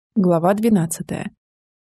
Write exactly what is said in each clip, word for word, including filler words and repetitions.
Глава двенадцатая.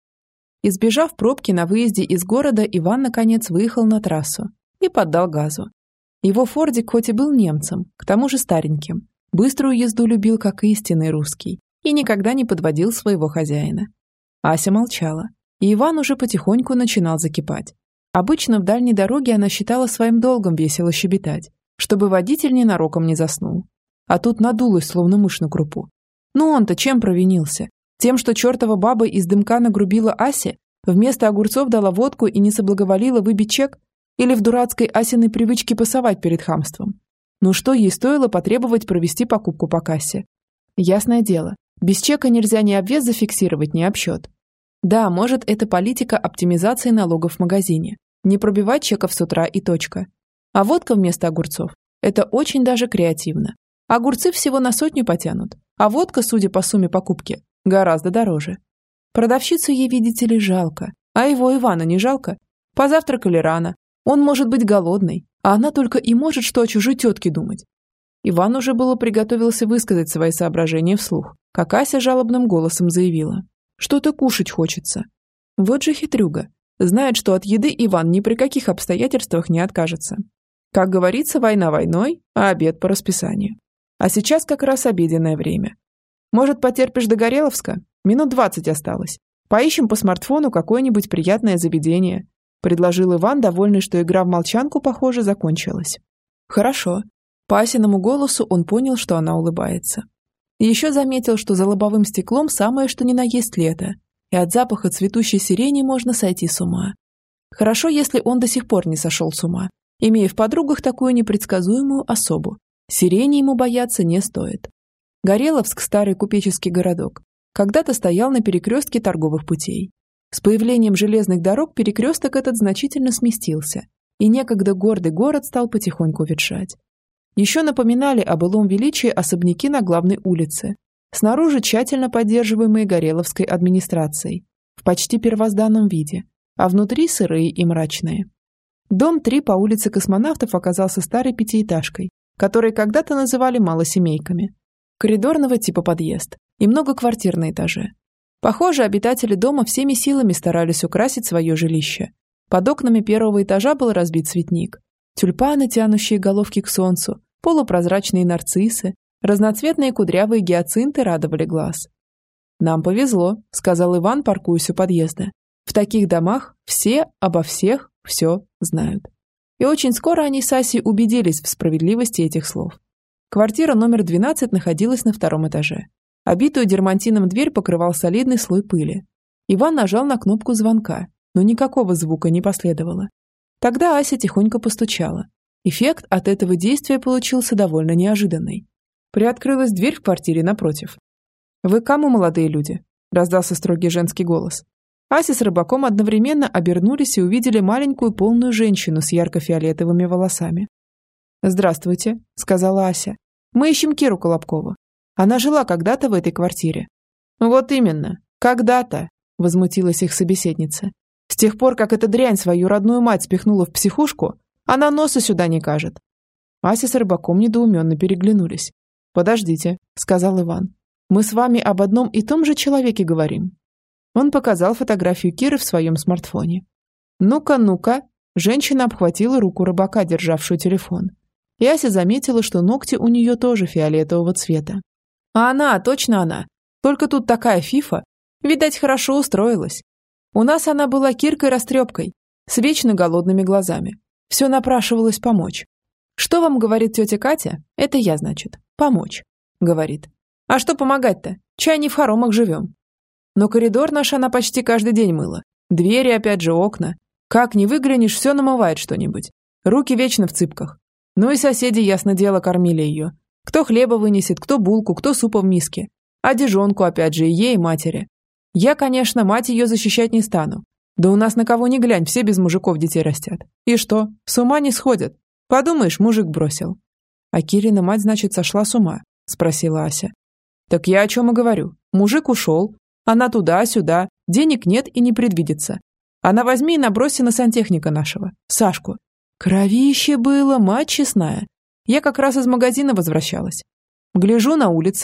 Избежав пробки на выезде из города, Иван, наконец, выехал на трассу и поддал газу. Его фордик хоть и был немцем, к тому же стареньким, быструю езду любил как истинный русский и никогда не подводил своего хозяина. Ася молчала, и Иван уже потихоньку начинал закипать. Обычно в дальней дороге она считала своим долгом весело щебетать, чтобы водитель ненароком не заснул. А тут надулась, словно мышь на крупу. Ну он-то чем провинился? Тем, что чертова баба из дымка нагрубила Асе, вместо огурцов дала водку и не соблаговолила выбить чек? Или в дурацкой Асиной привычке пасовать перед хамством? Ну что ей стоило потребовать провести покупку по кассе? Ясное дело, без чека нельзя ни обвес зафиксировать, ни обсчет. Да, может, это политика оптимизации налогов в магазине. Не пробивать чеков с утра и точка. А водка вместо огурцов – это очень даже креативно. Огурцы всего на сотню потянут, а водка, судя по сумме покупки, гораздо дороже. Продавщицу ей, видите ли, жалко. А его Ивана не жалко? Позавтракали рано. Он может быть голодный, а она только и может что о чужой тетке думать. Иван уже было приготовился высказать свои соображения вслух, как Ася жалобным голосом заявила. Что-то кушать хочется. Вот же хитрюга. Знает, что от еды Иван ни при каких обстоятельствах не откажется. Как говорится, война войной, а обед по расписанию. А сейчас как раз обеденное время. Может, потерпишь до Гореловска? Минут двадцать осталось. Поищем по смартфону какое-нибудь приятное заведение», – предложил Иван, довольный, что игра в молчанку, похоже, закончилась. «Хорошо». По Асиному голосу он понял, что она улыбается. И еще заметил, что за лобовым стеклом самое что ни на есть лето, и от запаха цветущей сирени можно сойти с ума. Хорошо, если он до сих пор не сошел с ума, имея в подругах такую непредсказуемую особу. Сирени ему бояться не стоит. Гореловск, старый купеческий городок, когда-то стоял на перекрестке торговых путей. С появлением железных дорог перекресток этот значительно сместился, и некогда гордый город стал потихоньку ветшать. Еще напоминали о былом величии особняки на главной улице, снаружи тщательно поддерживаемые Гореловской администрацией, в почти первозданном виде, а внутри сырые и мрачные. Дом три по улице Космонавтов оказался старой пятиэтажкой, которые когда-то называли малосемейками. Коридорного типа подъезд и много квартир на этаже. Похоже, обитатели дома всеми силами старались украсить свое жилище. Под окнами первого этажа был разбит цветник. Тюльпаны, тянущие головки к солнцу, полупрозрачные нарциссы, разноцветные кудрявые гиацинты радовали глаз. «Нам повезло», — сказал Иван, паркуясь у подъезда. «В таких домах все обо всех все знают». И очень скоро они с Асей убедились в справедливости этих слов. Квартира номер двенадцать находилась на втором этаже. Обитую дермантином дверь покрывал солидный слой пыли. Иван нажал на кнопку звонка, но никакого звука не последовало. Тогда Ася тихонько постучала. Эффект от этого действия получился довольно неожиданный. Приоткрылась дверь в квартире напротив. «Вы к кому, молодые люди?» – раздался строгий женский голос. Ася с рыбаком одновременно обернулись и увидели маленькую полную женщину с ярко-фиолетовыми волосами. «Здравствуйте», – сказала Ася. «Мы ищем Киру Колобкову. Она жила когда-то в этой квартире». «Вот именно, когда-то», – возмутилась их собеседница. «С тех пор, как эта дрянь свою родную мать спихнула в психушку, она носа сюда не кажет». Ася с рыбаком недоуменно переглянулись. «Подождите», – сказал Иван. «Мы с вами об одном и том же человеке говорим». Он показал фотографию Киры в своем смартфоне. «Ну-ка, ну-ка», – женщина обхватила руку рыбака, державшую телефон. И Ася заметила, что ногти у нее тоже фиолетового цвета. А она, точно она. Только тут такая фифа. Видать, хорошо устроилась. У нас она была Киркой-растрепкой, с вечно голодными глазами. Все напрашивалось помочь. «Что вам говорит тетя Катя? Это я, значит. Помочь», — говорит. «А что помогать-то? Чай не в хоромах живем». Но коридор наш она почти каждый день мыла. Двери, опять же, окна. Как ни выглянешь, все намывает что-нибудь. Руки вечно в цыпках. Ну и соседи, ясно дело, кормили ее. Кто хлеба вынесет, кто булку, кто супа в миске. А дежонку, опять же, и ей, и матери. Я, конечно, мать ее защищать не стану. Да у нас на кого ни глянь, все без мужиков детей растят. И что, с ума не сходят? Подумаешь, мужик бросил». «А Кирина мать, значит, сошла с ума?» – спросила Ася. «Так я о чем и говорю. Мужик ушел. Она туда-сюда. Денег нет и не предвидится. Она возьми и набросься на сантехника нашего, Сашку. Кровище было, мать честная. Я как раз из магазина возвращалась. Гляжу на улице.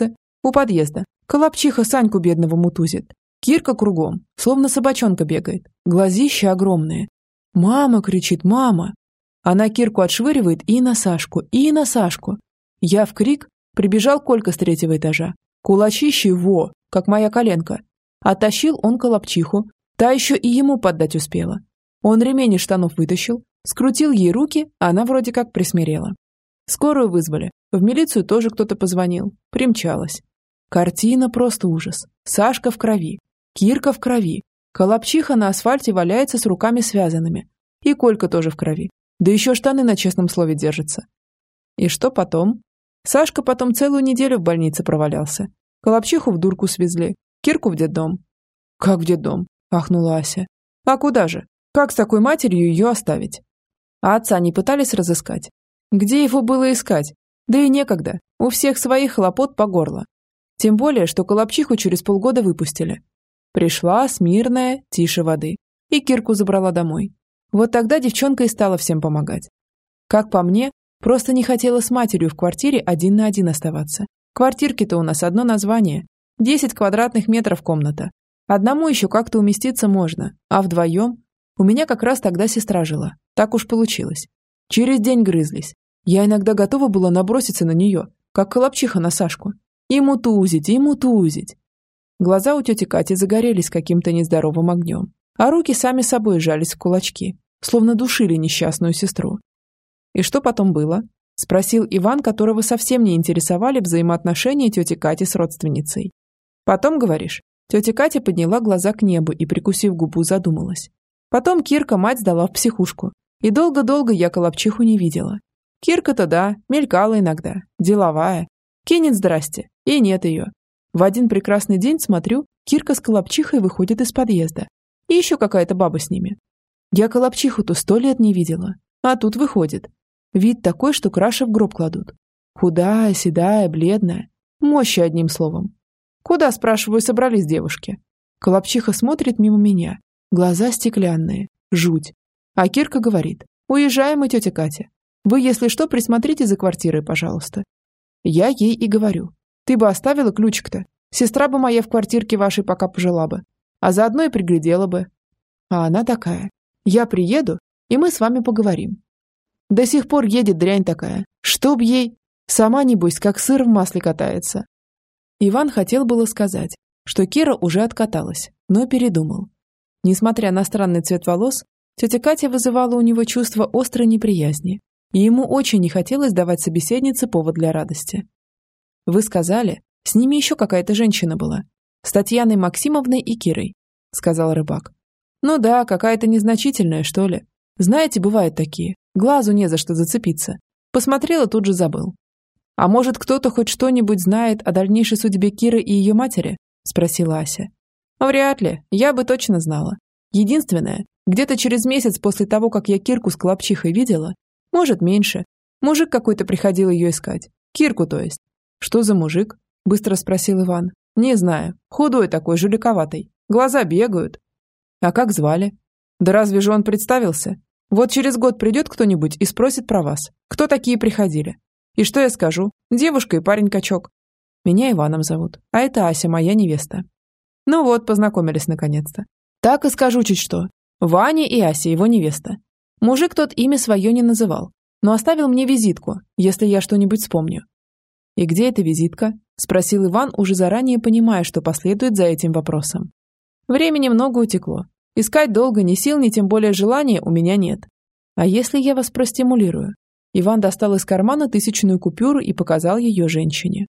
У подъезда. Колобчиха Саньку бедного мутузит. Кирка кругом, словно собачонка бегает. Глазища огромные. «Мама!» — кричит, «мама!» Она Кирку отшвыривает и на Сашку, и на Сашку. Я в крик, прибежал Колька с третьего этажа. Кулачище во, как моя коленка. Оттащил он Колобчиху, та еще и ему поддать успела. Он ремень из штанов вытащил, скрутил ей руки, а она вроде как присмирела. Скорую вызвали, в милицию тоже кто-то позвонил, примчалась. Картина просто ужас. Сашка в крови, Кирка в крови, Колобчиха на асфальте валяется с руками связанными. И Колька тоже в крови. Да еще штаны на честном слове держатся. И что потом? Сашка потом целую неделю в больнице провалялся. Колобчиху в дурку свезли, Кирку в детдом. «Как в детдом?» – ахнула Ася. «А куда же? Как с такой матерью ее оставить?» А отца не пытались разыскать? Где его было искать? Да и некогда, у всех своих хлопот по горло. Тем более, что Колобчиху через полгода выпустили. Пришла, смирная, тише воды. И Кирку забрала домой. Вот тогда девчонка и стала всем помогать. Как по мне, просто не хотела с матерью в квартире один на один оставаться. Квартирки-то у нас одно название. Десять квадратных метров комната. Одному еще как-то уместиться можно, а вдвоем? У меня как раз тогда сестра жила. Так уж получилось. Через день грызлись. Я иногда готова была наброситься на нее, как Колобчиха на Сашку. И мутузить, и мутузить. Глаза у тети Кати загорелись каким-то нездоровым огнем, а руки сами собой сжались в кулачки, словно душили несчастную сестру. «И что потом было?» – спросил Иван, которого совсем не интересовали взаимоотношения тети Кати с родственницей. «Потом, говоришь?» Тетя Катя подняла глаза к небу и, прикусив губу, задумалась. Потом Кирка мать сдала в психушку, и долго-долго я Колобчиху не видела. Кирка-то да, мелькала иногда, деловая. Кинет здрасте, и нет ее. В один прекрасный день, смотрю, Кирка с Колобчихой выходит из подъезда. И еще какая-то баба с ними. Я Колобчиху-то сто лет не видела, а тут выходит. Вид такой, что краши в гроб кладут. Худая, седая, бледная. Мощи, одним словом. Куда, спрашиваю, собрались девушки? Колобчиха смотрит мимо меня. Глаза стеклянные. Жуть. А Кирка говорит: «Уезжаем мы, тетя Катя. Вы, если что, присмотрите за квартирой, пожалуйста». Я ей и говорю: «Ты бы оставила ключик-то. Сестра бы моя в квартирке вашей пока пожила бы. А заодно и приглядела бы». А она такая: «Я приеду, и мы с вами поговорим». До сих пор едет дрянь такая. Чтоб ей... Сама, небось, как сыр в масле катается. Иван хотел было сказать, что Кира уже откаталась, но передумал. Несмотря на странный цвет волос, тетя Катя вызывала у него чувство острой неприязни, и ему очень не хотелось давать собеседнице повод для радости. «Вы сказали, с ними еще какая-то женщина была. С Татьяной Максимовной и Кирой», — сказал рыбак. «Ну да, какая-то незначительная, что ли. Знаете, бывают такие. Глазу не за что зацепиться. Посмотрела, тут же забыл». «А может, кто-то хоть что-нибудь знает о дальнейшей судьбе Киры и ее матери?» – спросила Ася. «Вряд ли, я бы точно знала. Единственное, где-то через месяц после того, как я Кирку с Колобчихой видела, может, меньше, мужик какой-то приходил ее искать. Кирку, то есть». «Что за мужик?» – быстро спросил Иван. «Не знаю. Худой такой, жуликоватый. Глаза бегают». «А как звали?» «Да разве же он представился? Вот через год придет кто-нибудь и спросит про вас. Кто такие приходили? И что я скажу? Девушка и парень-качок. Меня Иваном зовут, а это Ася, моя невеста». Ну вот, познакомились наконец-то. Так и скажу чуть что. Ваня и Ася, его невеста. Мужик тот имя свое не называл, но оставил мне визитку, если я что-нибудь вспомню. «И где эта визитка?» – спросил Иван, уже заранее понимая, что последует за этим вопросом. «Времени много утекло. Искать долго ни сил, ни тем более желания у меня нет. А если я вас простимулирую?» Иван достал из кармана тысячную купюру и показал ее женщине.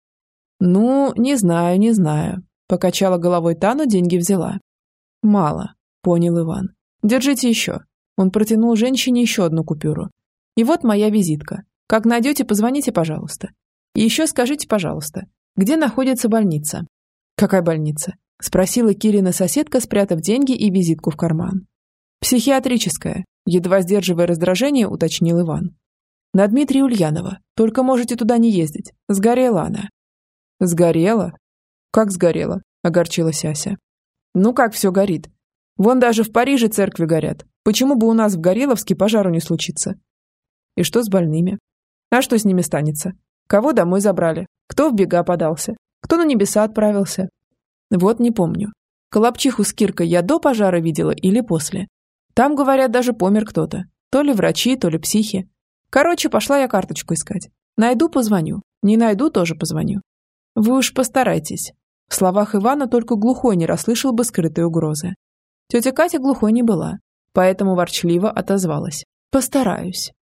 «Ну, не знаю, не знаю», – покачала головой та, но деньги взяла. «Мало», – понял Иван. «Держите еще». Он протянул женщине еще одну купюру. «И вот моя визитка. Как найдете, позвоните, пожалуйста. И еще скажите, пожалуйста, где находится больница?» «Какая больница?» – спросила Кирина соседка, спрятав деньги и визитку в карман. «Психиатрическая», – едва сдерживая раздражение, уточнил Иван. «На Дмитрия Ульянова. Только можете туда не ездить. Сгорела она». «Сгорела? Как сгорела?» – огорчилась Ася. «Ну как все горит? Вон даже в Париже церкви горят. Почему бы у нас в Гореловске пожару не случиться?» «И что с больными?» «А что с ними станется? Кого домой забрали? Кто в бега подался? Кто на небеса отправился? Вот не помню. Колобчиху с Киркой я до пожара видела или после. Там, говорят, даже помер кто-то. То ли врачи, то ли психи. Короче, пошла я карточку искать. Найду, позвоню. Не найду, тоже позвоню. Вы уж постарайтесь. В словах Ивана только глухой не расслышал бы скрытой угрозы. Тетя Катя глухой не была, поэтому ворчливо отозвалась. Постараюсь.